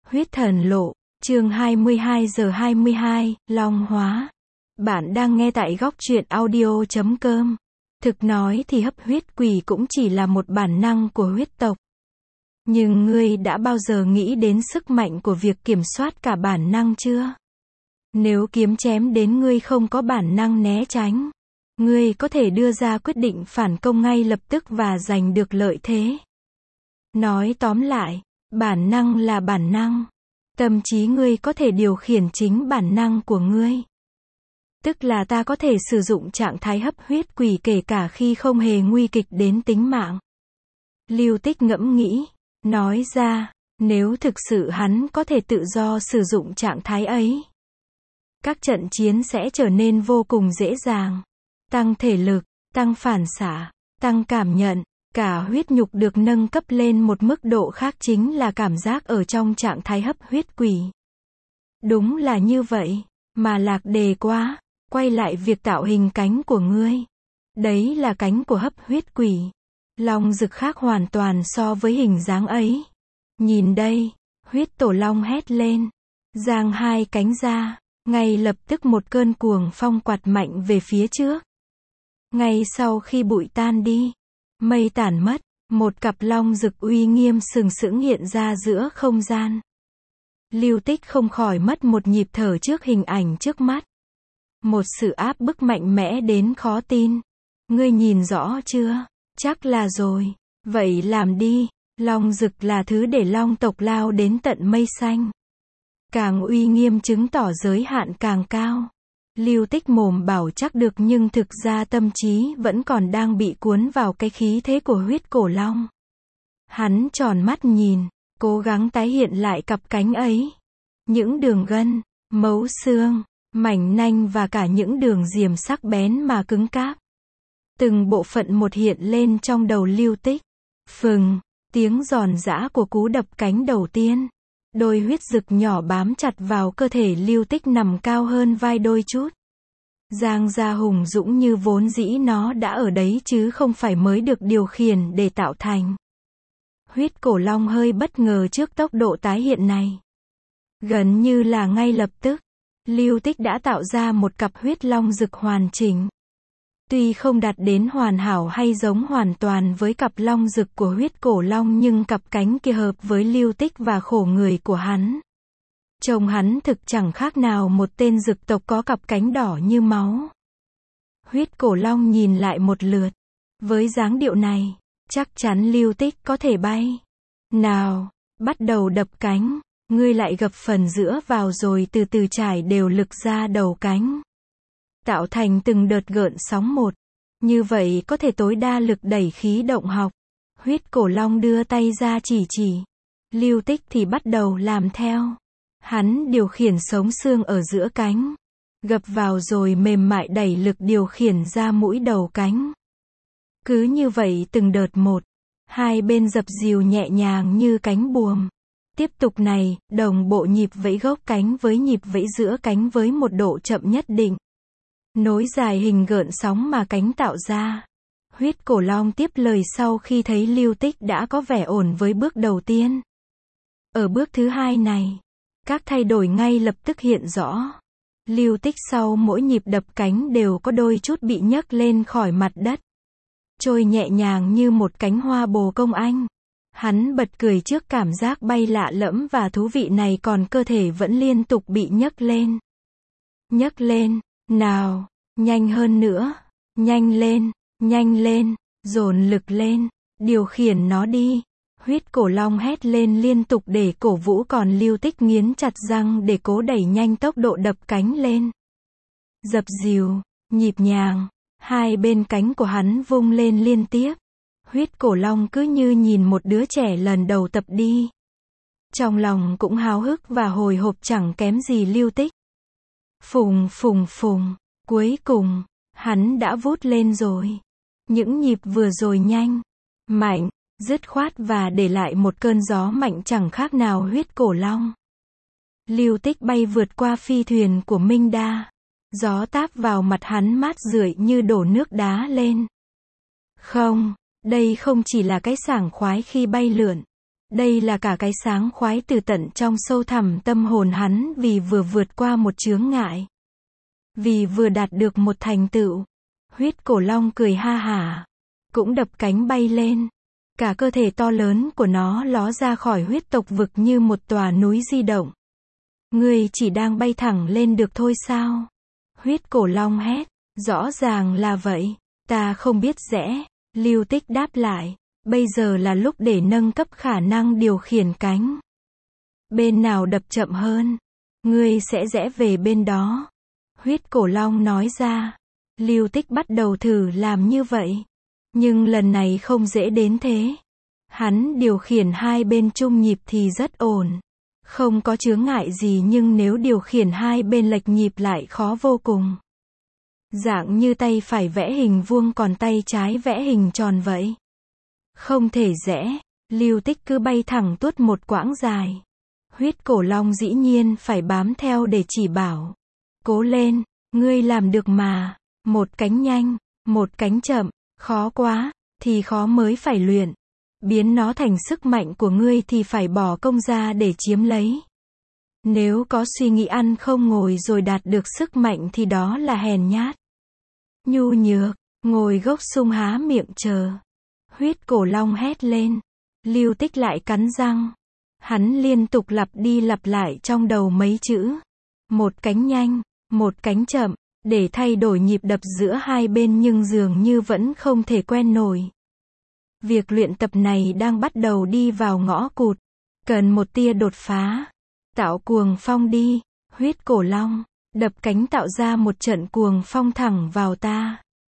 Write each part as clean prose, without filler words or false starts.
Huyết thần lộ, chương 22:22, Long hóa. Bạn đang nghe tại góc truyện audio.com. Thực nói thì hấp huyết quỷ cũng chỉ là một bản năng của huyết tộc. Nhưng ngươi đã bao giờ nghĩ đến sức mạnh của việc kiểm soát cả bản năng chưa? Nếu kiếm chém đến ngươi không có bản năng né tránh, ngươi có thể đưa ra quyết định phản công ngay lập tức và giành được lợi thế. Nói tóm lại, bản năng là bản năng. Tâm trí ngươi có thể điều khiển chính bản năng của ngươi. Tức là ta có thể sử dụng trạng thái hấp huyết quỷ kể cả khi không hề nguy kịch đến tính mạng. Lưu Tích ngẫm nghĩ, nói ra, nếu thực sự hắn có thể tự do sử dụng trạng thái ấy, các trận chiến sẽ trở nên vô cùng dễ dàng. Tăng thể lực, tăng phản xạ, tăng cảm nhận, cả huyết nhục được nâng cấp lên một mức độ khác chính là cảm giác ở trong trạng thái hấp huyết quỷ. Đúng là như vậy, mà lạc đề quá, quay lại việc tạo hình cánh của ngươi. Đấy là cánh của hấp huyết quỷ. Long rực khác hoàn toàn so với hình dáng ấy. Nhìn đây, huyết tổ long hét lên. Giang hai cánh ra, ngay lập tức một cơn cuồng phong quạt mạnh về phía trước. Ngay sau khi bụi tan đi, mây tản mất, một cặp long rực uy nghiêm sừng sững hiện ra giữa không gian. Lưu Tích không khỏi mất một nhịp thở trước hình ảnh trước mắt. Một sự áp bức mạnh mẽ đến khó tin. Ngươi nhìn rõ chưa? Chắc là rồi. Vậy làm đi. Long rực là thứ để long tộc lao đến tận mây xanh. Càng uy nghiêm chứng tỏ giới hạn càng cao. Lưu Tích mồm bảo chắc được nhưng thực ra tâm trí vẫn còn đang bị cuốn vào cái khí thế của huyết cổ long. Hắn tròn mắt nhìn, cố gắng tái hiện lại cặp cánh ấy. Những đường gân, mấu xương, mảnh nanh và cả những đường diềm sắc bén mà cứng cáp. Từng bộ phận một hiện lên trong đầu Lưu Tích. Phừng, tiếng giòn giã của cú đập cánh đầu tiên. Đôi huyết rực nhỏ bám chặt vào cơ thể Lưu Tích nằm cao hơn vai đôi chút. Giang ra hùng dũng như vốn dĩ nó đã ở đấy chứ không phải mới được điều khiển để tạo thành. Huyết cổ long hơi bất ngờ trước tốc độ tái hiện này. Gần như là ngay lập tức, Lưu Tích đã tạo ra một cặp huyết long rực hoàn chỉnh. Tuy không đạt đến hoàn hảo hay giống hoàn toàn với cặp long rực của huyết cổ long nhưng cặp cánh kia hợp với Lưu Tích và khổ người của hắn. Trông hắn thực chẳng khác nào một tên rực tộc có cặp cánh đỏ như máu. Huyết cổ long nhìn lại một lượt. Với dáng điệu này, chắc chắn Lưu Tích có thể bay. Nào, bắt đầu đập cánh. Ngươi lại gập phần giữa vào rồi từ từ trải đều lực ra đầu cánh. Tạo thành từng đợt gợn sóng một. Như vậy có thể tối đa lực đẩy khí động học. Huyết cổ long đưa tay ra chỉ. Lưu Tích thì bắt đầu làm theo. Hắn điều khiển sống xương ở giữa cánh. Gập vào rồi mềm mại đẩy lực điều khiển ra mũi đầu cánh. Cứ như vậy từng đợt một. Hai bên dập dìu nhẹ nhàng như cánh buồm. Tiếp tục này, đồng bộ nhịp vẫy gốc cánh với nhịp vẫy giữa cánh với một độ chậm nhất định. Nối dài hình gợn sóng mà cánh tạo ra. Huyết cổ long tiếp lời sau khi thấy Lưu Tích đã có vẻ ổn với bước đầu tiên. Ở bước thứ hai này, các thay đổi ngay lập tức hiện rõ. Lưu Tích sau mỗi nhịp đập cánh đều có đôi chút bị nhấc lên khỏi mặt đất. Trôi nhẹ nhàng như một cánh hoa bồ công anh. Hắn bật cười trước cảm giác bay lạ lẫm và thú vị này còn cơ thể vẫn liên tục bị nhấc lên. Nhấc lên, nào, nhanh hơn nữa, nhanh lên, dồn lực lên, điều khiển nó đi. Huyết cổ long hét lên liên tục để cổ vũ còn Lưu Tích nghiến chặt răng để cố đẩy nhanh tốc độ đập cánh lên. Dập dìu, nhịp nhàng, hai bên cánh của hắn vung lên liên tiếp. Huyết cổ long cứ như nhìn một đứa trẻ lần đầu tập đi. Trong lòng cũng háo hức và hồi hộp chẳng kém gì Lưu Tích. Phùng, cuối cùng, hắn đã vút lên rồi. Những nhịp vừa rồi nhanh, mạnh, dứt khoát và để lại một cơn gió mạnh chẳng khác nào huyết cổ long. Lưu Tích bay vượt qua phi thuyền của Minh Đa. Gió táp vào mặt hắn mát rượi như đổ nước đá lên. Không, đây không chỉ là cái sảng khoái khi bay lượn. Đây là cả cái sáng khoái từ tận trong sâu thẳm tâm hồn hắn vì vừa vượt qua một chướng ngại. Vì vừa đạt được một thành tựu. Huyết cổ long cười ha hả. Cũng đập cánh bay lên. Cả cơ thể to lớn của nó ló ra khỏi huyết tộc vực như một tòa núi di động. Ngươi chỉ đang bay thẳng lên được thôi sao? Huyết cổ long hét. Rõ ràng là vậy. Ta không biết rẽ. Lưu Tích đáp lại. Bây giờ là lúc để nâng cấp khả năng điều khiển cánh. Bên nào đập chậm hơn? Ngươi sẽ rẽ về bên đó. Huyết cổ long nói ra. Lưu Tích bắt đầu thử làm như vậy. Nhưng lần này không dễ đến thế. Hắn điều khiển hai bên chung nhịp thì rất ổn. Không có chướng ngại gì nhưng nếu điều khiển hai bên lệch nhịp lại khó vô cùng. Dạng như tay phải vẽ hình vuông còn tay trái vẽ hình tròn vậy. Không thể rẽ, Lưu Tích cứ bay thẳng tuốt một quãng dài. Huyết cổ long dĩ nhiên phải bám theo để chỉ bảo. Cố lên, ngươi làm được mà. Một cánh nhanh, một cánh chậm, khó quá, thì khó mới phải luyện. Biến nó thành sức mạnh của ngươi thì phải bỏ công ra để chiếm lấy. Nếu có suy nghĩ ăn không ngồi rồi đạt được sức mạnh thì đó là hèn nhát. Nhu nhược, ngồi gốc sung há miệng chờ. Huyết cổ long hét lên. Lưu Tích lại cắn răng. Hắn liên tục lặp đi lặp lại trong đầu mấy chữ. Một cánh nhanh, một cánh chậm, để thay đổi nhịp đập giữa hai bên nhưng dường như vẫn không thể quen nổi. Việc luyện tập này đang bắt đầu đi vào ngõ cụt. Cần một tia đột phá. Tạo cuồng phong đi, huyết cổ long. Đập cánh tạo ra một trận cuồng phong thẳng vào ta.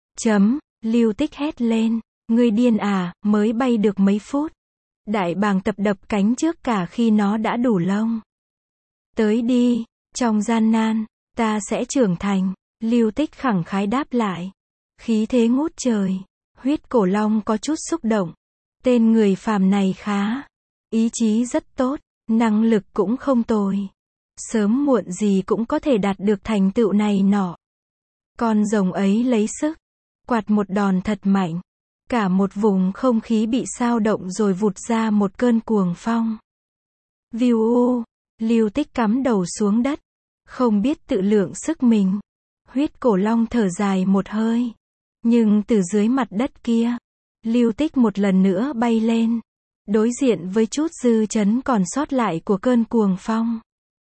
Lưu Tích hét lên. Ngươi điên à, mới bay được mấy phút. Đại bàng tập đập cánh trước cả khi nó đã đủ lông. Tới đi, trong gian nan, ta sẽ trưởng thành. Lưu Tích khẳng khái đáp lại. Khí thế ngút trời. Huyết cổ long có chút xúc động. Tên người phàm này khá. Ý chí rất tốt, năng lực cũng không tồi. Sớm muộn gì cũng có thể đạt được thành tựu này nọ. Con rồng ấy lấy sức. Quạt một đòn thật mạnh. Cả một vùng không khí bị xao động rồi vụt ra một cơn cuồng phong. Viu u, Lưu Tích cắm đầu xuống đất. Không biết tự lượng sức mình. Huyết cổ long thở dài một hơi. Nhưng từ dưới mặt đất kia, Lưu Tích một lần nữa bay lên. Đối diện với chút dư chấn còn sót lại của cơn cuồng phong.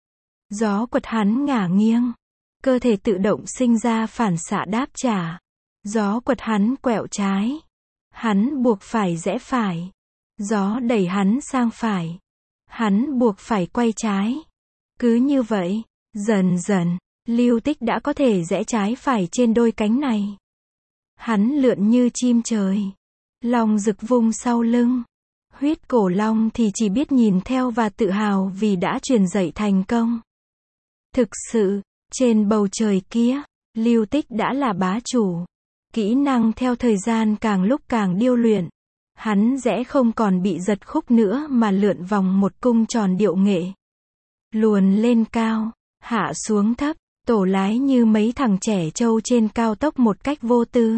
Gió quật hắn ngả nghiêng. Cơ thể tự động sinh ra phản xạ đáp trả. Gió quật hắn quẹo trái. Hắn buộc phải rẽ phải. Gió đẩy hắn sang phải. Hắn buộc phải quay trái. Cứ như vậy, dần dần, Lưu Tích đã có thể rẽ trái phải trên đôi cánh này. Hắn lượn như chim trời. Long rực vung sau lưng. Huyết cổ long thì chỉ biết nhìn theo và tự hào vì đã truyền dạy thành công. Thực sự, trên bầu trời kia, Lưu Tích đã là bá chủ. Kỹ năng theo thời gian càng lúc càng điêu luyện. Hắn rẽ không còn bị giật khúc nữa mà lượn vòng một cung tròn điệu nghệ. Luồn lên cao, hạ xuống thấp, tổ lái như mấy thằng trẻ trâu trên cao tốc một cách vô tư.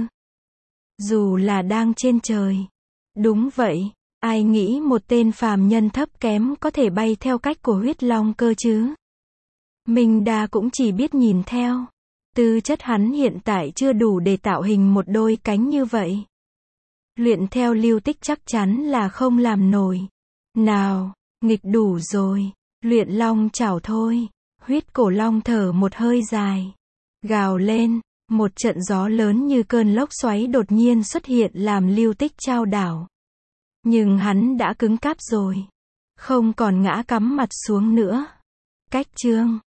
Dù là đang trên trời. Đúng vậy, ai nghĩ một tên phàm nhân thấp kém có thể bay theo cách của huyết long cơ chứ? Minh Đa cũng chỉ biết nhìn theo. Tư chất hắn hiện tại chưa đủ để tạo hình một đôi cánh như vậy. Luyện theo Lưu Tích chắc chắn là không làm nổi. Nào, nghịch đủ rồi, luyện long chảo thôi. Huyết cổ long thở một hơi dài. Gào lên, một trận gió lớn như cơn lốc xoáy đột nhiên xuất hiện làm Lưu Tích chao đảo. Nhưng hắn đã cứng cáp rồi. Không còn ngã cắm mặt xuống nữa. Cách chương